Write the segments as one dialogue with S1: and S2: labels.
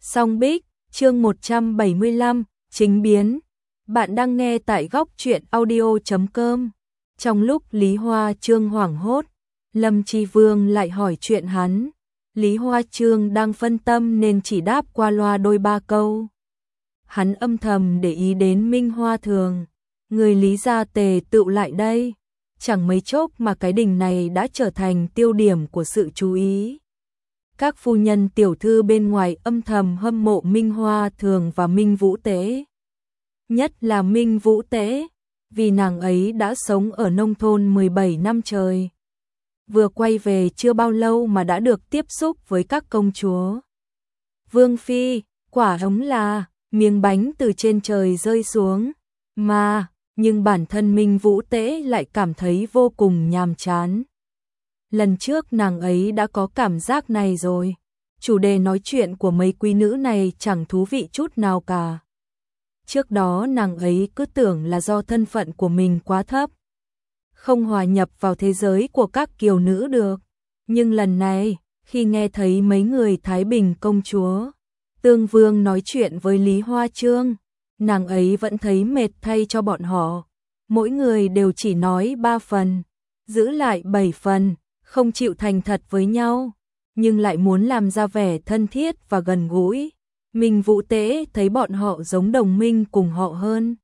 S1: Song Bích, chương 175, chính biến. Bạn đang nghe tại góc truyện audio.com. Trong lúc Lý Hoa Trương hoảng hốt, Lâm Tri Vương lại hỏi chuyện hắn. Lý Hoa Trương đang phân tâm nên chỉ đáp qua loa đôi ba câu. Hắn âm thầm để ý đến Minh Hoa Thường. Người Lý gia tề tựu lại đây. Chẳng mấy chốc mà cái đình này đã trở thành tiêu điểm của sự chú ý. Các phu nhân tiểu thư bên ngoài âm thầm hâm mộ Minh Hoa Thường và Minh Vũ Tế. Nhất là Minh Vũ Tế, vì nàng ấy đã sống ở nông thôn 17 năm trời. Vừa quay về chưa bao lâu mà đã được tiếp xúc với các công chúa. Vương phi, quả hống là miếng bánh từ trên trời rơi xuống, nhưng bản thân Minh Vũ Tế lại cảm thấy vô cùng nhàm chán. Lần trước nàng ấy đã có cảm giác này rồi. Chủ đề nói chuyện của mấy quý nữ này chẳng thú vị chút nào cả. Trước đó nàng ấy cứ tưởng là do thân phận của mình quá thấp, không hòa nhập vào thế giới của các kiều nữ được. Nhưng lần này, khi nghe thấy mấy người Thái Bình công chúa, Tương Vương nói chuyện với Lý Hoa Trương, nàng ấy vẫn thấy mệt thay cho bọn họ. Mỗi người đều chỉ nói 3 phần, giữ lại 7 phần. Không chịu thành thật với nhau, nhưng lại muốn làm ra vẻ thân thiết và gần gũi. Minh Vũ Tế thấy bọn họ giống đồng minh cùng họ hơn,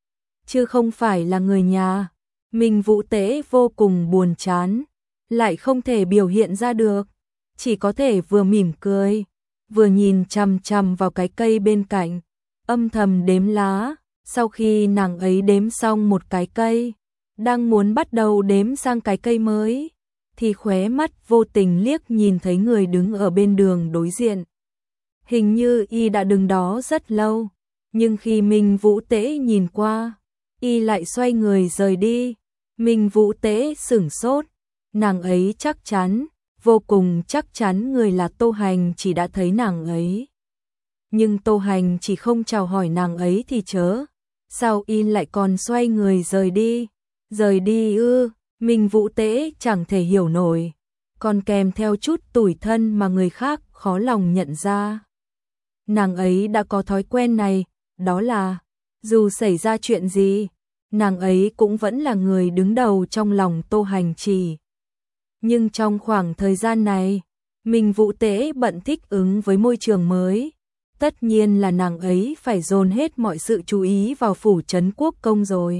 S1: chứ không phải là người nhà. Minh Vũ Tế vô cùng buồn chán, lại không thể biểu hiện ra được, chỉ có thể vừa mỉm cười, vừa nhìn chằm chằm vào cái cây bên cạnh, âm thầm đếm lá. Sau khi nàng ấy đếm xong một cái cây, đang muốn bắt đầu đếm sang cái cây mới, thì khóe mắt vô tình liếc nhìn thấy người đứng ở bên đường đối diện. Hình như y đã đứng đó rất lâu, nhưng khi Minh Vũ Tế nhìn qua, y lại xoay người rời đi. Minh Vũ Tế sửng sốt, nàng ấy chắc chắn, vô cùng chắc chắn người là Tô Hành chỉ đã thấy nàng ấy. Nhưng Tô Hành chỉ không chào hỏi nàng ấy thì chớ, sao y lại còn xoay người rời đi? Rời đi ư? Minh Vũ Tế chẳng thể hiểu nổi, còn kèm theo chút tủi thân mà người khác khó lòng nhận ra. Nàng ấy đã có thói quen này, đó là dù xảy ra chuyện gì, nàng ấy cũng vẫn là người đứng đầu trong lòng Tô Hành Chỉ. Nhưng trong khoảng thời gian này, Minh Vũ Tế bận thích ứng với môi trường mới. Tất nhiên là nàng ấy phải dồn hết mọi sự chú ý vào phủ trấn quốc công rồi.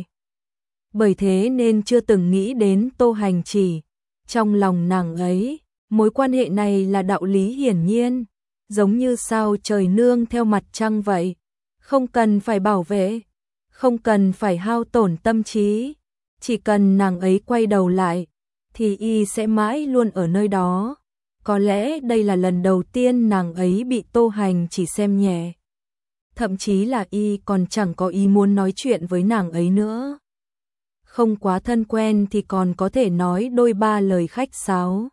S1: Bởi thế nên chưa từng nghĩ đến Tô Hành Chỉ. Trong lòng nàng ấy, mối quan hệ này là đạo lý hiển nhiên, giống như sao trời nương theo mặt trăng vậy, không cần phải bảo vệ, không cần phải hao tổn tâm trí, chỉ cần nàng ấy quay đầu lại, thì y sẽ mãi luôn ở nơi đó. Có lẽ đây là lần đầu tiên nàng ấy bị Tô Hành Chỉ xem nhẹ. Thậm chí là y còn chẳng có ý muốn nói chuyện với nàng ấy nữa. Không quá thân quen thì còn có thể nói đôi ba lời khách sáo.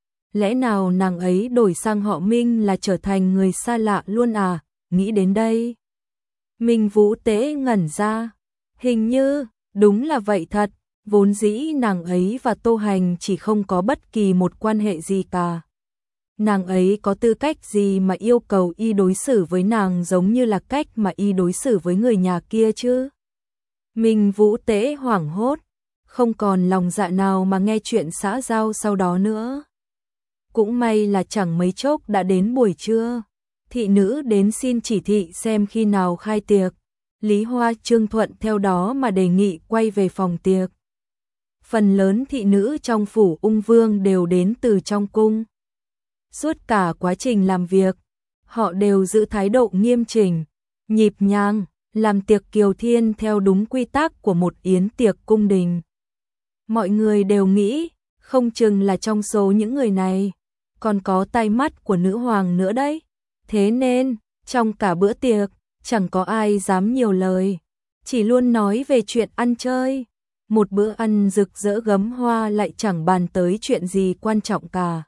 S1: Lẽ nào nàng ấy đổi sang họ Minh là trở thành người xa lạ luôn à? Nghĩ đến đây, Minh Vũ Tế ngẩn ra. Hình như, đúng là vậy thật, vốn dĩ nàng ấy và Tô Hành chỉ không có bất kỳ một quan hệ gì cả. Nàng ấy có tư cách gì mà yêu cầu y đối xử với nàng giống như là cách mà y đối xử với người nhà kia chứ? Minh Vũ Tế hoảng hốt, không còn lòng dạ nào mà nghe chuyện xã giao sau đó nữa. Cũng may là chẳng mấy chốc đã đến buổi trưa, thị nữ đến xin chỉ thị xem khi nào khai tiệc. Lý Hoa Trương thuận theo đó mà đề nghị quay về phòng tiệc. Phần lớn thị nữ trong phủ Ung Vương đều đến từ trong cung. Suốt cả quá trình làm việc, họ đều giữ thái độ nghiêm chỉnh, nhịp nhàng, làm tiệc kiều thiên theo đúng quy tắc của một yến tiệc cung đình. Mọi người đều nghĩ, không chừng là trong số những người này, còn có tai mắt của nữ hoàng nữa đấy. Thế nên, trong cả bữa tiệc, chẳng có ai dám nhiều lời, chỉ luôn nói về chuyện ăn chơi. Một bữa ăn rực rỡ gấm hoa lại chẳng bàn tới chuyện gì quan trọng cả.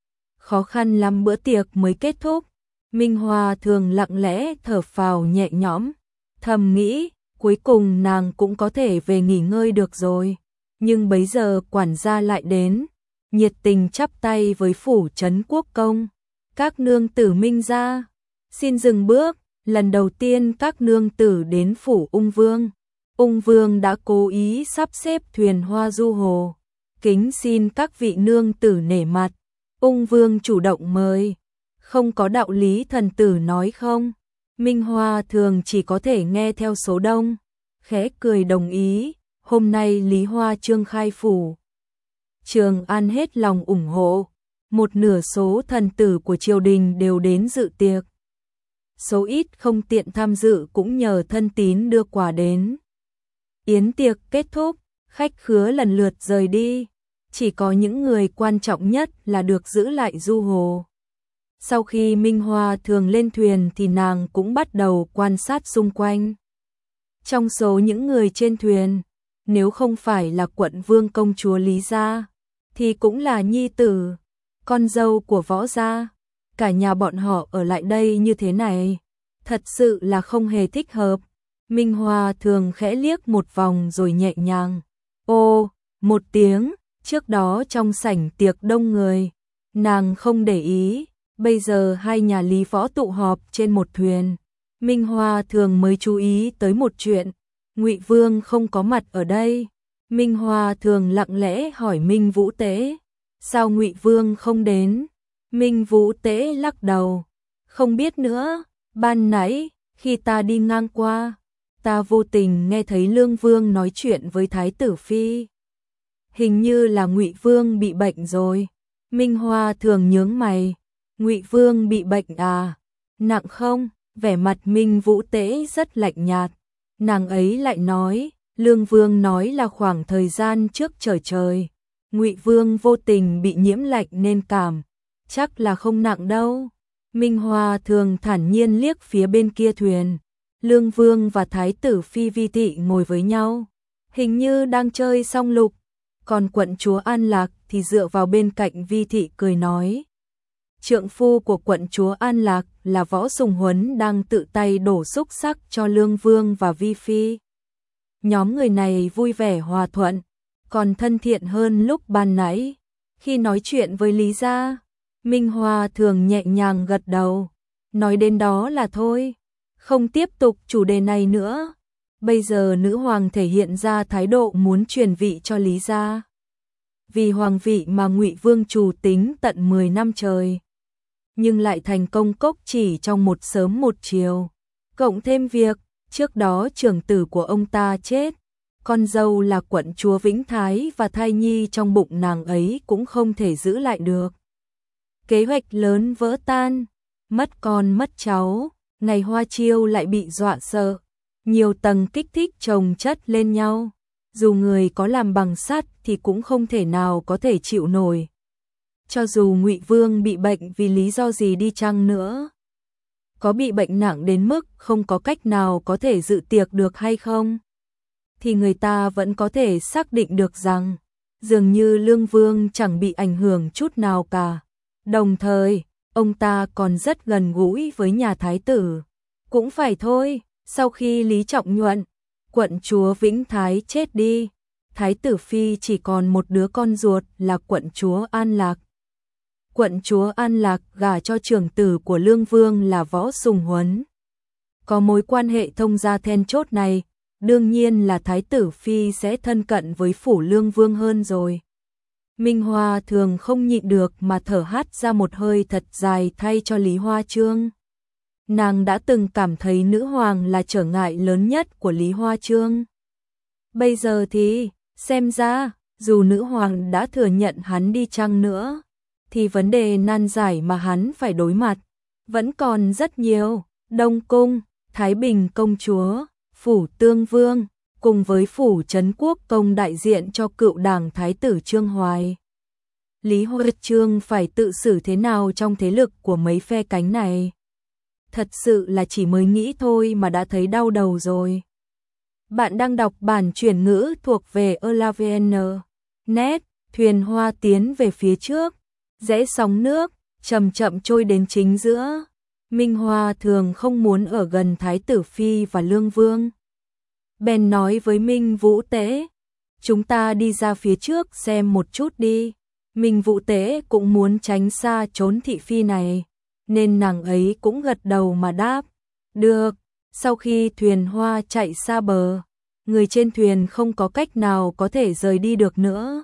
S1: Khó khăn lắm bữa tiệc mới kết thúc, Minh Hoa Thường lặng lẽ thở phào nhẹ nhõm, thầm nghĩ, cuối cùng nàng cũng có thể về nghỉ ngơi được rồi. Nhưng bấy giờ quản gia lại đến, nhiệt tình chắp tay với phủ trấn quốc công. Các nương tử Minh gia, Xin dừng bước, lần đầu tiên các nương tử đến phủ ung vương. Ung vương đã cố ý sắp xếp thuyền hoa du hồ. Kính xin các vị nương tử nể mặt. Ung vương chủ động mời. Không có đạo lý thần tử nói không. Minh Hoa thường chỉ có thể nghe theo số đông. Khẽ cười đồng ý. Hôm nay Lý Hoa Chương khai phủ. Trường An hết lòng ủng hộ. Một nửa số thần tử của triều đình đều đến dự tiệc. Số ít không tiện tham dự cũng nhờ thân tín đưa quà đến. Yến tiệc kết thúc, khách khứa lần lượt rời đi. Chỉ có những người quan trọng nhất là được giữ lại du hồ. Sau khi Minh Hoa thường lên thuyền thì nàng cũng bắt đầu quan sát xung quanh. Trong số những người trên thuyền, nếu không phải là quận vương công chúa Lý gia, thì cũng là nhi tử, con dâu của Võ gia. Cả nhà bọn họ ở lại đây như thế này, thật sự là không hề thích hợp. Minh Hoa thường khẽ liếc một vòng rồi nhẹ nhàng. Ô, một tiếng, trước đó trong sảnh tiệc đông người, nàng không để ý, bây giờ hai nhà Lý Võ tụ họp trên một thuyền. Minh Hoa thường mới chú ý tới một chuyện, Ngụy Vương không có mặt ở đây. Minh Hoa thường lặng lẽ hỏi Minh Vũ Tế, sao Ngụy Vương không đến? Minh Vũ Tế lắc đầu, không biết nữa, ban nãy, khi ta đi ngang qua, ta vô tình nghe thấy Lương Vương nói chuyện với Thái tử Phi. Hình như là Ngụy Vương bị bệnh rồi. Minh Hoa thường nhướng mày, Ngụy Vương bị bệnh à? Nặng không? Vẻ mặt Minh Vũ Tế rất lạnh nhạt. Nàng ấy lại nói, Lương Vương nói là khoảng thời gian trước trời. Ngụy Vương vô tình bị nhiễm lạnh nên cảm, chắc là không nặng đâu. Minh Hoa thường thản nhiên liếc phía bên kia thuyền. Lương Vương và Thái tử Phi Vi Thị ngồi với nhau, hình như đang chơi song lục. Còn quận chúa An Lạc thì dựa vào bên cạnh Vi Thị cười nói. Trượng phu của quận chúa An Lạc là Võ Sùng Huấn đang tự tay đổ xúc sắc cho Lương Vương và Vi Phi. Nhóm người này vui vẻ hòa thuận, còn thân thiện hơn lúc ban nãy. Khi nói chuyện với Lý gia, Minh Hoa thường nhẹ nhàng gật đầu, nói đến đó là thôi, không tiếp tục chủ đề này nữa. Bây giờ nữ hoàng thể hiện ra thái độ muốn truyền vị cho Lý gia. Vì hoàng vị mà Ngụy Vương trù tính tận 10 năm trời, nhưng lại thành công cốc chỉ trong một sớm một chiều. Cộng thêm việc, trước đó trưởng tử của ông ta chết, con dâu là quận chúa Vĩnh Thái và thai nhi trong bụng nàng ấy cũng không thể giữ lại được. Kế hoạch lớn vỡ tan, mất con mất cháu, ngày hoa chiêu lại bị dọa sợ. Nhiều tầng kích thích chồng chất lên nhau, dù người có làm bằng sắt thì cũng không thể nào có thể chịu nổi. Cho dù Ngụy Vương bị bệnh vì lý do gì đi chăng nữa, có bị bệnh nặng đến mức không có cách nào có thể dự tiệc được hay không, thì người ta vẫn có thể xác định được rằng dường như Lương Vương chẳng bị ảnh hưởng chút nào cả. Đồng thời, ông ta còn rất gần gũi với nhà thái tử. Cũng phải thôi, sau khi Lý Trọng Nhuận, quận chúa Vĩnh Thái chết đi, Thái tử Phi chỉ còn một đứa con ruột là quận chúa An Lạc. Quận chúa An Lạc gả cho trưởng tử của Lương Vương là Võ Sùng Huấn. Có mối quan hệ thông gia then chốt này, đương nhiên là Thái tử Phi sẽ thân cận với phủ Lương Vương hơn rồi. Minh Hoa thường không nhịn được mà thở hắt ra một hơi thật dài thay cho Lý Hoa Chương. Nàng đã từng cảm thấy nữ hoàng là trở ngại lớn nhất của Lý Hoa Chương. Bây giờ thì, xem ra, dù nữ hoàng đã thừa nhận hắn đi chăng nữa, thì vấn đề nan giải mà hắn phải đối mặt vẫn còn rất nhiều. Đông Cung, Thái Bình công chúa, phủ Tương Vương, cùng với phủ Trấn Quốc công đại diện cho cựu đảng Thái tử Trương Hoài. Lý Hoa Chương phải tự xử thế nào trong thế lực của mấy phe cánh này? Thật sự là chỉ mới nghĩ thôi mà đã thấy đau đầu rồi. Bạn đang đọc bản chuyển ngữ thuộc về Elavn. Net, thuyền hoa tiến về phía trước, rẽ sóng nước, chậm chậm trôi đến chính giữa. Minh Hoa thường không muốn ở gần Thái tử Phi và Lương Vương. Bèn nói với Minh Vũ Tế, chúng ta đi ra phía trước xem một chút đi. Minh Vũ Tế cũng muốn tránh xa trốn thị phi này. nên nàng ấy cũng gật đầu mà đáp. Được, sau khi thuyền hoa chạy xa bờ, người trên thuyền không có cách nào có thể rời đi được nữa.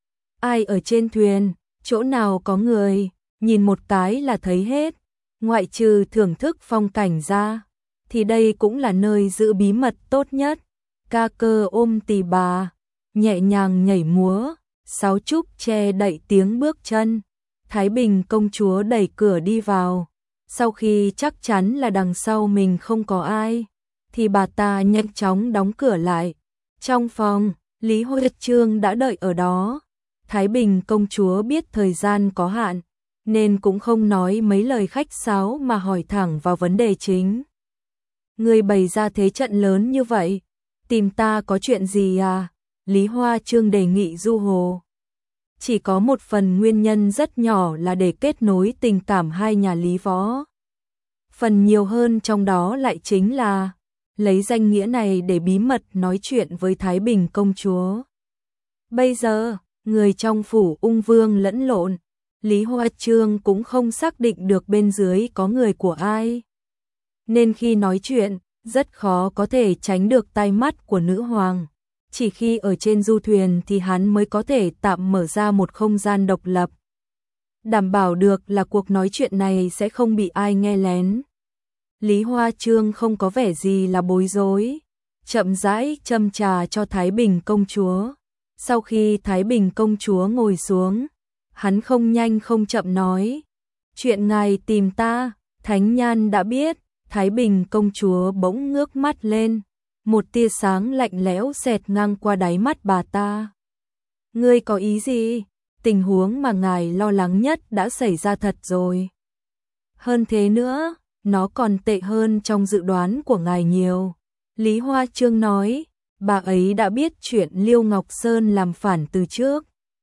S1: Ai ở trên thuyền, chỗ nào có người, nhìn một cái là thấy hết, ngoại trừ thưởng thức phong cảnh ra, thì đây cũng là nơi giữ bí mật tốt nhất. Ca cơ ôm tỳ bà, nhẹ nhàng nhảy múa, sáo trúc che đậy tiếng bước chân. Thái Bình công chúa đẩy cửa đi vào, sau khi chắc chắn là đằng sau mình không có ai, thì bà ta nhanh chóng đóng cửa lại. Trong phòng, Lý Hoa Chương đã đợi ở đó. Thái Bình công chúa biết thời gian có hạn, nên cũng không nói mấy lời khách sáo mà hỏi thẳng vào vấn đề chính. Người bày ra thế trận lớn như vậy, tìm ta có chuyện gì à? Lý Hoa Chương đề nghị Du Hồ. Chỉ có một phần nguyên nhân rất nhỏ là để kết nối tình cảm hai nhà Lý Võ. Phần nhiều hơn trong đó lại chính là lấy danh nghĩa này để bí mật nói chuyện với Thái Bình công chúa. Bây giờ, người trong phủ ung vương lẫn lộn, Lý Hoa Chương cũng không xác định được bên dưới có người của ai. Nên khi nói chuyện, rất khó có thể tránh được tai mắt của nữ hoàng. Chỉ khi ở trên du thuyền thì hắn mới có thể tạm mở ra một không gian độc lập. Đảm bảo được là cuộc nói chuyện này sẽ không bị ai nghe lén. Lý Hoa Chương không có vẻ gì là bối rối, chậm rãi châm trà cho Thái Bình công chúa. Sau khi Thái Bình công chúa ngồi xuống, hắn không nhanh không chậm nói. Chuyện ngài tìm ta, Thánh Nhan đã biết. Thái Bình công chúa bỗng ngước mắt lên, một tia sáng lạnh lẽo xẹt ngang qua đáy mắt bà ta. Ngươi có ý gì? Tình huống mà ngài lo lắng nhất đã xảy ra thật rồi. Hơn thế nữa, nó còn tệ hơn trong dự đoán của ngài nhiều. Lý Hoa Chương nói, bà ấy đã biết chuyện Liêu Ngọc Sơn làm phản từ trước.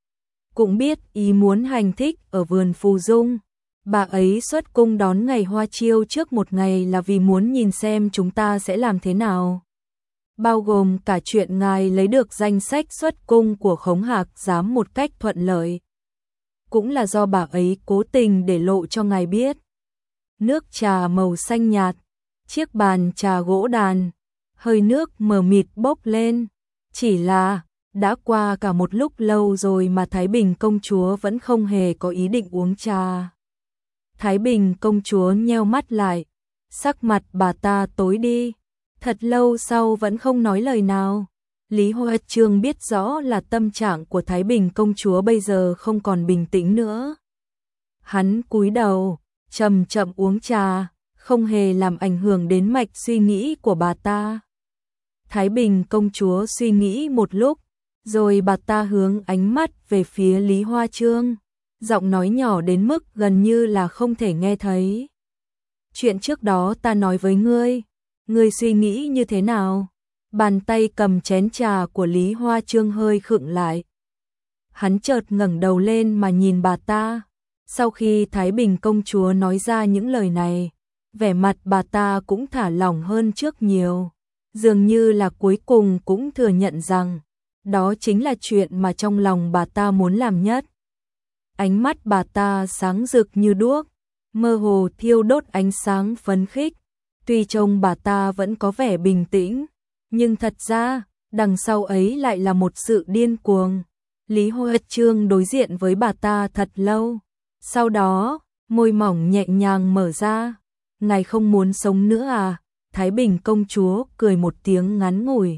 S1: Cũng biết ý muốn hành thích ở vườn Phù Dung. Bà ấy xuất cung đón ngày hoa chiêu trước một ngày là vì muốn nhìn xem chúng ta sẽ làm thế nào. Bao gồm cả chuyện ngài lấy được danh sách xuất cung của Khống Hạc Giám một cách thuận lợi. Cũng là do bà ấy cố tình để lộ cho ngài biết. Nước trà màu xanh nhạt, chiếc bàn trà gỗ đàn, hơi nước mờ mịt bốc lên. Chỉ là, đã qua cả một lúc lâu rồi mà Thái Bình công chúa vẫn không hề có ý định uống trà. Thái Bình công chúa nheo mắt lại, sắc mặt bà ta tối đi, thật lâu sau vẫn không nói lời nào. Lý Hoa Chương biết rõ là tâm trạng của Thái Bình công chúa bây giờ không còn bình tĩnh nữa. Hắn cúi đầu, chậm chậm uống trà, không hề làm ảnh hưởng đến mạch suy nghĩ của bà ta. Thái Bình công chúa suy nghĩ một lúc, rồi bà ta hướng ánh mắt về phía Lý Hoa Chương. Giọng nói nhỏ đến mức gần như là không thể nghe thấy. Chuyện trước đó ta nói với ngươi suy nghĩ như thế nào? Bàn tay cầm chén trà của Lý Hoa Chương hơi khựng lại. Hắn chợt ngẩng đầu lên mà nhìn bà ta. Sau khi Thái Bình công chúa nói ra những lời này, vẻ mặt bà ta cũng thả lỏng hơn trước nhiều. Dường như là cuối cùng cũng thừa nhận rằng, đó chính là chuyện mà trong lòng bà ta muốn làm nhất. Ánh mắt bà ta sáng rực như đuốc, mơ hồ thiêu đốt ánh sáng phấn khích. Tuy trông bà ta vẫn có vẻ bình tĩnh, nhưng thật ra, đằng sau ấy lại là một sự điên cuồng. Lý Hoa Chương đối diện với bà ta thật lâu. Sau đó, môi mỏng nhẹ nhàng mở ra. Ngài không muốn sống nữa à? Thái Bình công chúa cười một tiếng ngắn ngủi.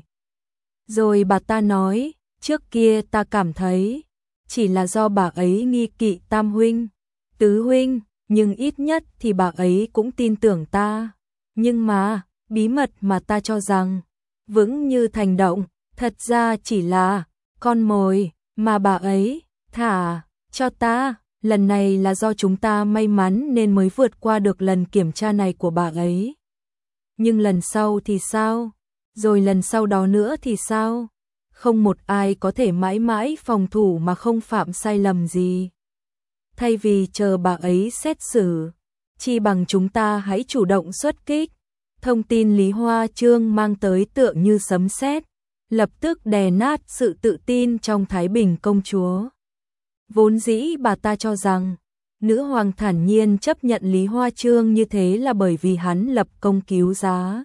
S1: Rồi bà ta nói, trước kia ta cảm thấy, chỉ là do bà ấy nghi kỵ tam huynh, tứ huynh, nhưng ít nhất thì bà ấy cũng tin tưởng ta. Nhưng mà, bí mật mà ta cho rằng, vững như thành động, thật ra chỉ là con mồi mà bà ấy thả cho ta. Lần này là do chúng ta may mắn nên mới vượt qua được lần kiểm tra này của bà ấy. Nhưng lần sau thì sao? Rồi lần sau đó nữa thì sao? Không một ai có thể mãi mãi phòng thủ mà không phạm sai lầm gì. Thay vì chờ bà ấy xét xử, chi bằng chúng ta hãy chủ động xuất kích. Thông tin Lý Hoa Chương mang tới tựa như sấm sét, lập tức đè nát sự tự tin trong Thái Bình công chúa. Vốn dĩ bà ta cho rằng, Nữ hoàng thản nhiên chấp nhận Lý Hoa Chương như thế là bởi vì hắn lập công cứu giá.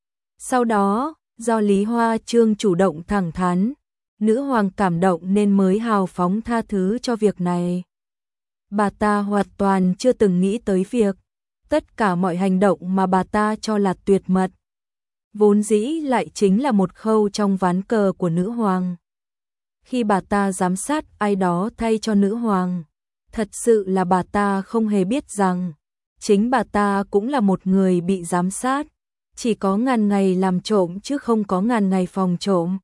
S1: Sau đó, do Lý Hoa Chương chủ động thẳng thắn, nữ hoàng cảm động nên mới hào phóng tha thứ cho việc này. Bà ta hoàn toàn chưa từng nghĩ tới việc tất cả mọi hành động mà bà ta cho là tuyệt mật, vốn dĩ lại chính là một khâu trong ván cờ của nữ hoàng. Khi bà ta giám sát ai đó thay cho nữ hoàng, thật sự là bà ta không hề biết rằng chính bà ta cũng là một người bị giám sát, chỉ có ngàn ngày làm trộm chứ không có ngàn ngày phòng trộm.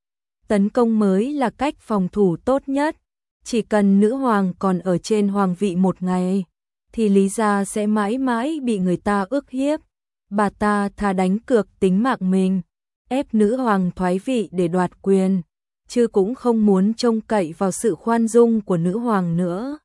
S1: Tấn công mới là cách phòng thủ tốt nhất, chỉ cần nữ hoàng còn ở trên hoàng vị một ngày, thì Lý gia sẽ mãi mãi bị người ta ức hiếp. Bà ta thà đánh cược tính mạng mình, ép nữ hoàng thoái vị để đoạt quyền, chứ cũng không muốn trông cậy vào sự khoan dung của nữ hoàng nữa.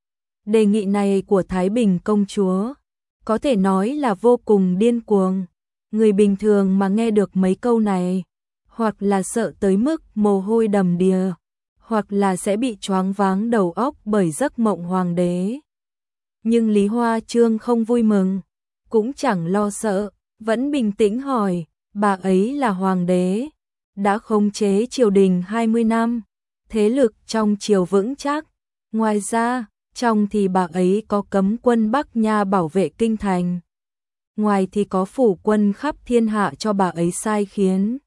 S1: Đề nghị này của Thái Bình công chúa có thể nói là vô cùng điên cuồng. Người bình thường mà nghe được mấy câu này, hoặc là sợ tới mức mồ hôi đầm đìa, hoặc là sẽ bị choáng váng đầu óc bởi giấc mộng hoàng đế. Nhưng Lý Hoa Chương không vui mừng, cũng chẳng lo sợ, vẫn bình tĩnh hỏi, bà ấy là hoàng đế, đã khống chế triều đình 20 năm, thế lực trong triều vững chắc. Ngoài ra, trong thì bà ấy có cấm quân Bắc Nha bảo vệ kinh thành, ngoài thì có phủ quân khắp thiên hạ cho bà ấy sai khiến.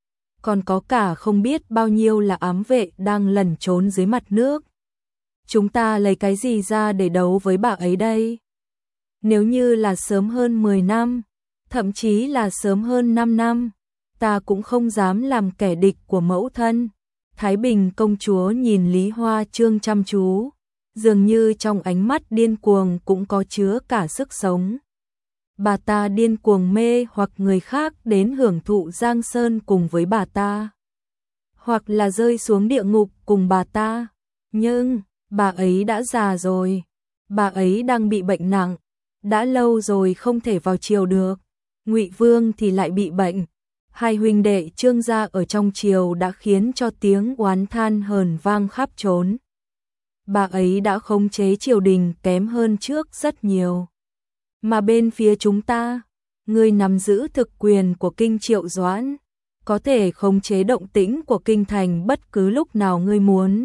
S1: Còn có cả không biết bao nhiêu là ám vệ đang lẩn trốn dưới mặt nước. Chúng ta lấy cái gì ra để đấu với bà ấy đây? Nếu như là sớm hơn 10 năm, thậm chí là sớm hơn 5 năm, ta cũng không dám làm kẻ địch của mẫu thân. Thái Bình công chúa nhìn Lý Hoa Chương chăm chú, dường như trong ánh mắt điên cuồng cũng có chứa cả sức sống. Bà ta điên cuồng mê hoặc người khác đến hưởng thụ Giang Sơn cùng với bà ta, hoặc là rơi xuống địa ngục cùng bà ta. Nhưng, bà ấy đã già rồi, bà ấy đang bị bệnh nặng, đã lâu rồi không thể vào triều được. Ngụy Vương thì lại bị bệnh. Hai huynh đệ Trương gia ở trong triều đã khiến cho tiếng oán than hờn vang khắp trốn. Bà ấy đã khống chế triều đình kém hơn trước rất nhiều. Mà bên phía chúng ta, người nắm giữ thực quyền của kinh Triệu Doãn, có thể khống chế động tĩnh của kinh thành bất cứ lúc nào ngươi muốn.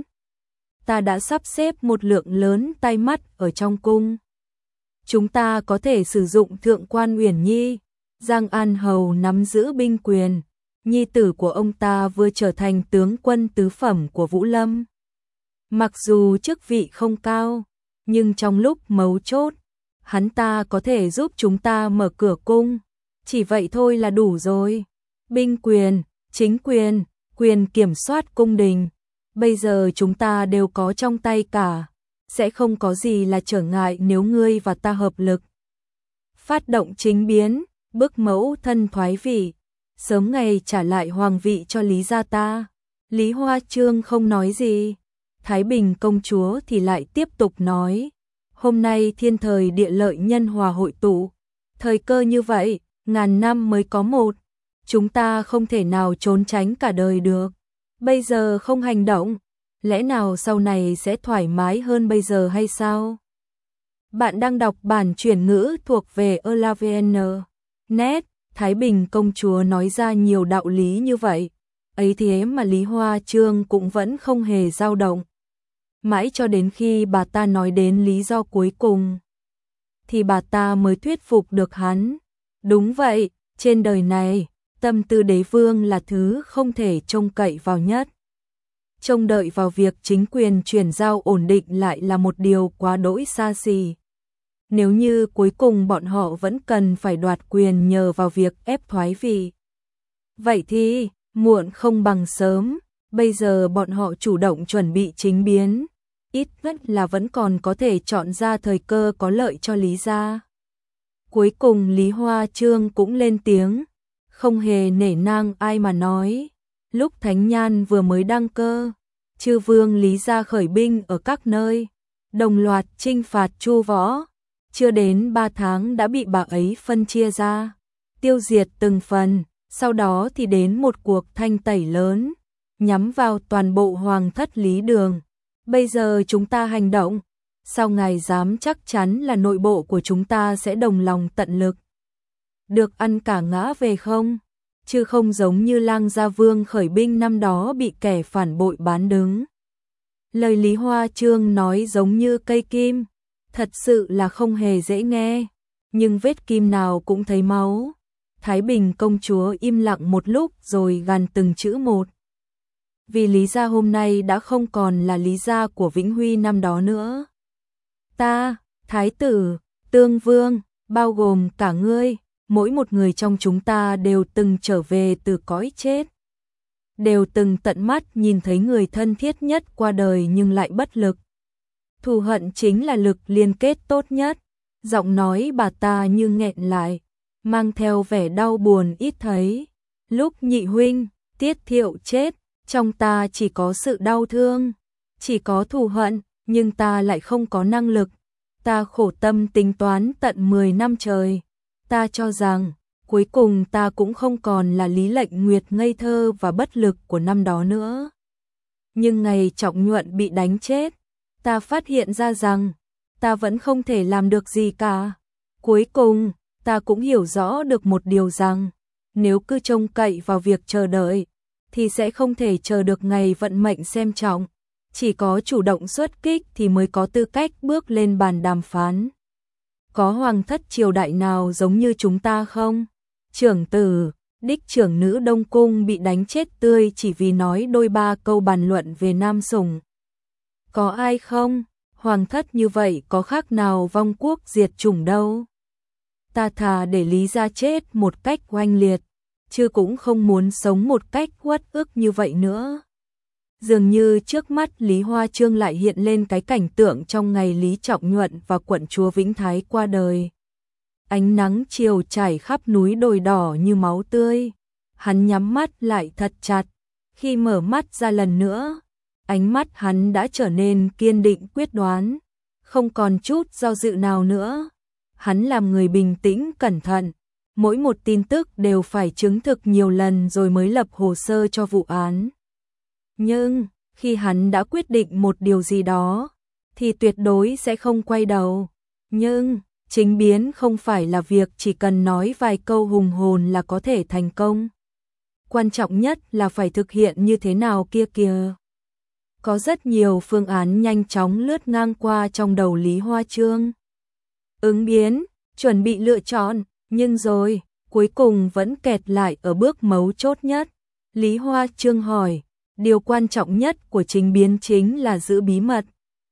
S1: Ta đã sắp xếp một lượng lớn tay mắt ở trong cung. Chúng ta có thể sử dụng Thượng quan Uyển Nhi, Giang An Hầu nắm giữ binh quyền, nhi tử của ông ta vừa trở thành tướng quân tứ phẩm của Vũ Lâm. Mặc dù chức vị không cao, nhưng trong lúc mấu chốt, hắn ta có thể giúp chúng ta mở cửa cung. Chỉ vậy thôi là đủ rồi. Binh quyền, chính quyền, quyền kiểm soát cung đình, bây giờ chúng ta đều có trong tay cả. Sẽ không có gì là trở ngại nếu ngươi và ta hợp lực. Phát động chính biến, bức mẫu thân thoái vị, sớm ngày trả lại hoàng vị cho Lý gia ta. Lý Hoa Chương không nói gì. Thái Bình công chúa thì lại tiếp tục nói. Hôm nay thiên thời địa lợi nhân hòa hội tụ. Thời cơ như vậy, ngàn năm mới có một. Chúng ta không thể nào trốn tránh cả đời được. Bây giờ không hành động, lẽ nào sau này sẽ thoải mái hơn bây giờ hay sao? Bạn đang đọc bản chuyển ngữ thuộc về elavn.net. Thái Bình công chúa nói ra nhiều đạo lý như vậy, ấy thế mà Lý Hoa Chương cũng vẫn không hề dao động. Mãi cho đến khi bà ta nói đến lý do cuối cùng, thì bà ta mới thuyết phục được hắn. Đúng vậy, trên đời này, tâm tư đế vương là thứ không thể trông cậy vào nhất. Trông đợi vào việc chính quyền chuyển giao ổn định lại là một điều quá đỗi xa xỉ. Nếu như cuối cùng bọn họ vẫn cần phải đoạt quyền nhờ vào việc ép thoái vị, vậy thì muộn không bằng sớm. Bây giờ bọn họ chủ động chuẩn bị chính biến, ít nhất là vẫn còn có thể chọn ra thời cơ có lợi cho Lý gia. Cuối cùng Lý Hoa Chương cũng lên tiếng, không hề nể nang ai mà nói. Lúc Thánh Nhan vừa mới đăng cơ, chư vương Lý gia khởi binh ở các nơi, đồng loạt chinh phạt Chu Võ. Chưa đến 3 tháng đã bị bà ấy phân chia ra, tiêu diệt từng phần, sau đó thì đến một cuộc thanh tẩy lớn, nhắm vào toàn bộ hoàng thất Lý Đường. Bây giờ chúng ta hành động, sao ngài dám chắc chắn là nội bộ của chúng ta sẽ đồng lòng tận lực được ăn cả ngã về không? Chứ không giống như Lang Gia Vương khởi binh năm đó bị kẻ phản bội bán đứng. Lời Lý Hoa Chương nói giống như cây kim, thật sự là không hề dễ nghe, nhưng vết kim nào cũng thấy máu. Thái Bình công chúa im lặng một lúc rồi gằn từng chữ một. Vì Lý gia hôm nay đã không còn là Lý gia của Vĩnh Huy năm đó nữa. Ta, Thái tử, Tương Vương, bao gồm cả ngươi, mỗi một người trong chúng ta đều từng trở về từ cõi chết. Đều từng tận mắt nhìn thấy người thân thiết nhất qua đời nhưng lại bất lực. Thù hận chính là lực liên kết tốt nhất. Giọng nói bà ta như nghẹn lại, mang theo vẻ đau buồn ít thấy. Lúc nhị huynh, Tiết Thiệu chết, trong ta chỉ có sự đau thương, chỉ có thù hận, nhưng ta lại không có năng lực. Ta khổ tâm tính toán tận 10 năm trời. Ta cho rằng, cuối cùng ta cũng không còn là Lý Lệnh Nguyệt ngây thơ và bất lực của năm đó nữa. Nhưng ngày Trọng Nhuận bị đánh chết, ta phát hiện ra rằng, ta vẫn không thể làm được gì cả. Cuối cùng, ta cũng hiểu rõ được một điều rằng, nếu cứ trông cậy vào việc chờ đợi, thì sẽ không thể chờ được ngày vận mệnh xem trọng. Chỉ có chủ động xuất kích thì mới có tư cách bước lên bàn đàm phán. Có hoàng thất triều đại nào giống như chúng ta không? Trưởng tử, đích trưởng nữ Đông Cung bị đánh chết tươi chỉ vì nói đôi ba câu bàn luận về nam sủng. Có ai không? Hoàng thất như vậy có khác nào vong quốc diệt chủng đâu. Ta thà để Lý gia chết một cách oanh liệt, chứ cũng không muốn sống một cách uất ức như vậy nữa. Dường như trước mắt Lý Hoa Chương lại hiện lên cái cảnh tượng trong ngày Lý Trọng Nhuận và quận chúa Vĩnh Thái qua đời. Ánh nắng chiều trải khắp núi đồi đỏ như máu tươi. Hắn nhắm mắt lại thật chặt. Khi mở mắt ra lần nữa, ánh mắt hắn đã trở nên kiên định quyết đoán, không còn chút do dự nào nữa. Hắn làm người bình tĩnh cẩn thận, mỗi một tin tức đều phải chứng thực nhiều lần rồi mới lập hồ sơ cho vụ án. Nhưng, khi hắn đã quyết định một điều gì đó, thì tuyệt đối sẽ không quay đầu. Nhưng, chính biến không phải là việc chỉ cần nói vài câu hùng hồn là có thể thành công. Quan trọng nhất là phải thực hiện như thế nào kia kìa. Có rất nhiều phương án nhanh chóng lướt ngang qua trong đầu Lý Hoa Chương. Ứng biến, chuẩn bị lựa chọn, nhưng rồi, cuối cùng vẫn kẹt lại ở bước mấu chốt nhất. Lý Hoa Chương hỏi, điều quan trọng nhất của chính biến chính là giữ bí mật.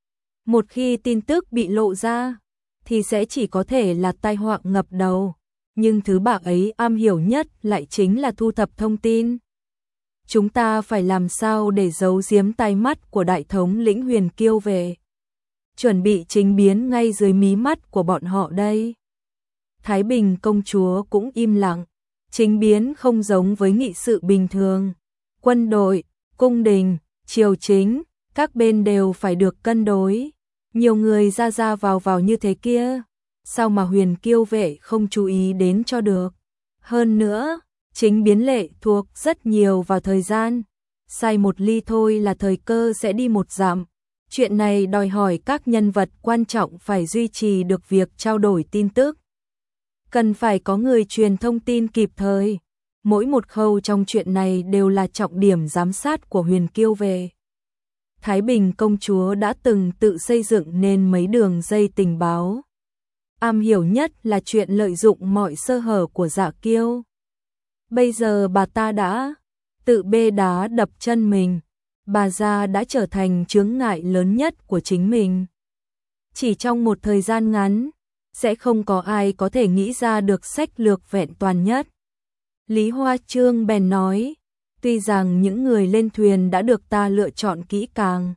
S1: Một khi tin tức bị lộ ra, thì sẽ chỉ có thể là tai họa ngập đầu. Nhưng thứ bà ấy am hiểu nhất lại chính là thu thập thông tin. Chúng ta phải làm sao để giấu giếm tai mắt của đại thống lĩnh Huyền Kiêu về. Chuẩn bị chính biến ngay dưới mí mắt của bọn họ đây. Thái Bình công chúa cũng im lặng. Chính biến không giống với nghị sự bình thường. Quân đội, cung đình, triều chính, các bên đều phải được cân đối. Nhiều người ra vào như thế kia, sao mà Huyền Kiêu vệ không chú ý đến cho được. Hơn nữa, chính biến lệ thuộc rất nhiều vào thời gian. Sai một ly thôi là thời cơ sẽ đi một dặm. Chuyện này đòi hỏi các nhân vật quan trọng phải duy trì được việc trao đổi tin tức. Cần phải có người truyền thông tin kịp thời. Mỗi một khâu trong chuyện này đều là trọng điểm giám sát của Huyền Kiêu vệ. Thái Bình công chúa đã từng tự xây dựng nên mấy đường dây tình báo. Am hiểu nhất là chuyện lợi dụng mọi sơ hở của Dạ Kiêu. Bây giờ bà ta đã tự bê đá đập chân mình. Bà già đã trở thành chướng ngại lớn nhất của chính mình. Chỉ trong một thời gian ngắn, sẽ không có ai có thể nghĩ ra được sách lược vẹn toàn nhất. Lý Hoa Chương bèn nói, tuy rằng những người lên thuyền đã được ta lựa chọn kỹ càng,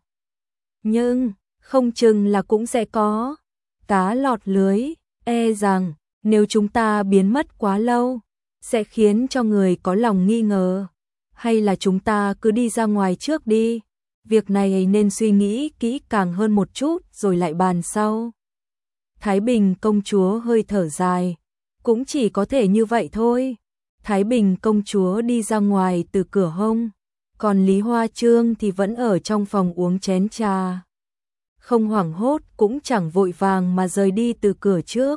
S1: nhưng không chừng là cũng sẽ có cá lọt lưới, e rằng nếu chúng ta biến mất quá lâu, sẽ khiến cho người có lòng nghi ngờ. Hay là chúng ta cứ đi ra ngoài trước đi, việc này nên suy nghĩ kỹ càng hơn một chút rồi lại bàn sau. Thái Bình công chúa hơi thở dài, cũng chỉ có thể như vậy thôi. Thái Bình công chúa đi ra ngoài từ cửa hông, còn Lý Hoa Chương thì vẫn ở trong phòng uống chén trà. không hoảng hốt cũng chẳng vội vàng mà rời đi từ cửa trước.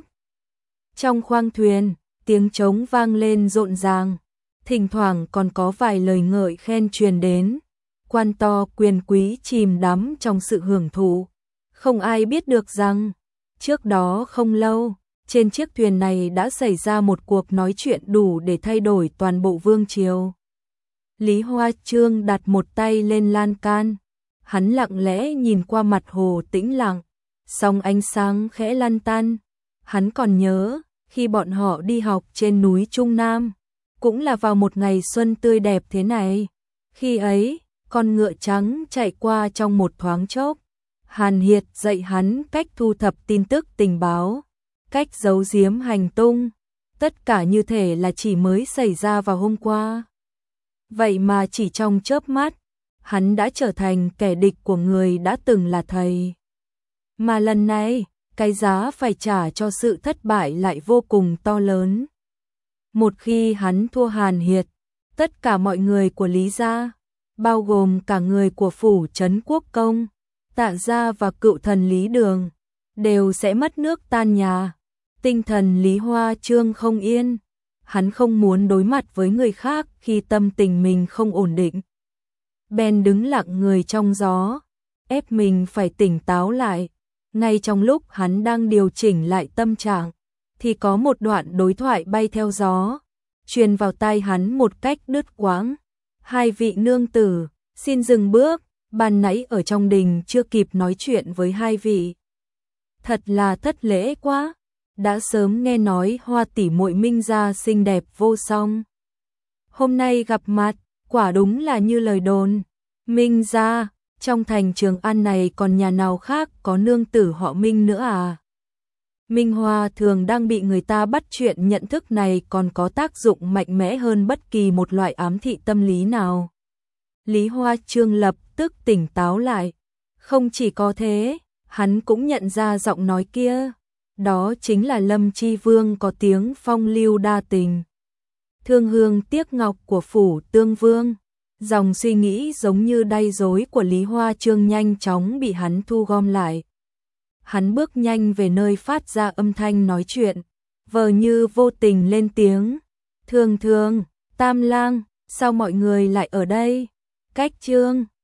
S1: Trong khoang thuyền, tiếng trống vang lên rộn ràng, thỉnh thoảng còn có vài lời ngợi khen truyền đến. Quan to quyền quý chìm đắm trong sự hưởng thụ. Không ai biết được rằng, trước đó không lâu, trên chiếc thuyền này đã xảy ra một cuộc nói chuyện đủ để thay đổi toàn bộ vương triều. Lý Hoa Chương đặt một tay lên lan can, hắn lặng lẽ nhìn qua mặt hồ tĩnh lặng, sóng ánh sáng khẽ lăn tăn. Hắn còn nhớ, khi bọn họ đi học trên núi Trung Nam, cũng là vào một ngày xuân tươi đẹp thế này. Khi ấy, con ngựa trắng chạy qua trong một thoáng chốc. Hàn Hiệt dạy hắn cách thu thập tin tức tình báo, cách giấu giếm hành tung, tất cả như thể là chỉ mới xảy ra vào hôm qua. Vậy mà chỉ trong chớp mắt, hắn đã trở thành kẻ địch của người đã từng là thầy. Mà lần này, cái giá phải trả cho sự thất bại lại vô cùng to lớn. Một khi hắn thua Hàn Hiệt, tất cả mọi người của Lý gia, bao gồm cả người của phủ Trấn Quốc Công, Tạ gia và cựu thần Lý Đường, đều sẽ mất nước tan nhà. Tinh thần Lý Hoa Chương không yên, hắn không muốn đối mặt với người khác khi tâm tình mình không ổn định. Bèn đứng lặng người trong gió, ép mình phải tỉnh táo lại. Ngay trong lúc hắn đang điều chỉnh lại tâm trạng, thì có một đoạn đối thoại bay theo gió, truyền vào tai hắn một cách đứt quãng. Hai vị nương tử, xin dừng bước, ban nãy ở trong đình chưa kịp nói chuyện với hai vị. Thật là thất lễ quá, đã sớm nghe nói Hoa tỷ muội Minh gia xinh đẹp vô song. Hôm nay gặp mặt, quả đúng là như lời đồn. Minh gia, trong thành Trường An này còn nhà nào khác có nương tử họ Minh nữa à? Minh Hoa thường đang bị người ta bắt chuyện, nhận thức này còn có tác dụng mạnh mẽ hơn bất kỳ một loại ám thị tâm lý nào. Lý Hoa Chương lập tức tỉnh táo lại. Không chỉ có thế, hắn cũng nhận ra giọng nói kia. Đó chính là Lâm Chi Vương có tiếng phong lưu đa tình. Thương hương tiếc ngọc của phủ Tương Vương. Dòng suy nghĩ giống như đay rối của Lý Hoa Chương nhanh chóng bị hắn thu gom lại. Hắn bước nhanh về nơi phát ra âm thanh nói chuyện, vờ như vô tình lên tiếng. Thường, Tam Lang, sao mọi người lại ở đây? Cách Chương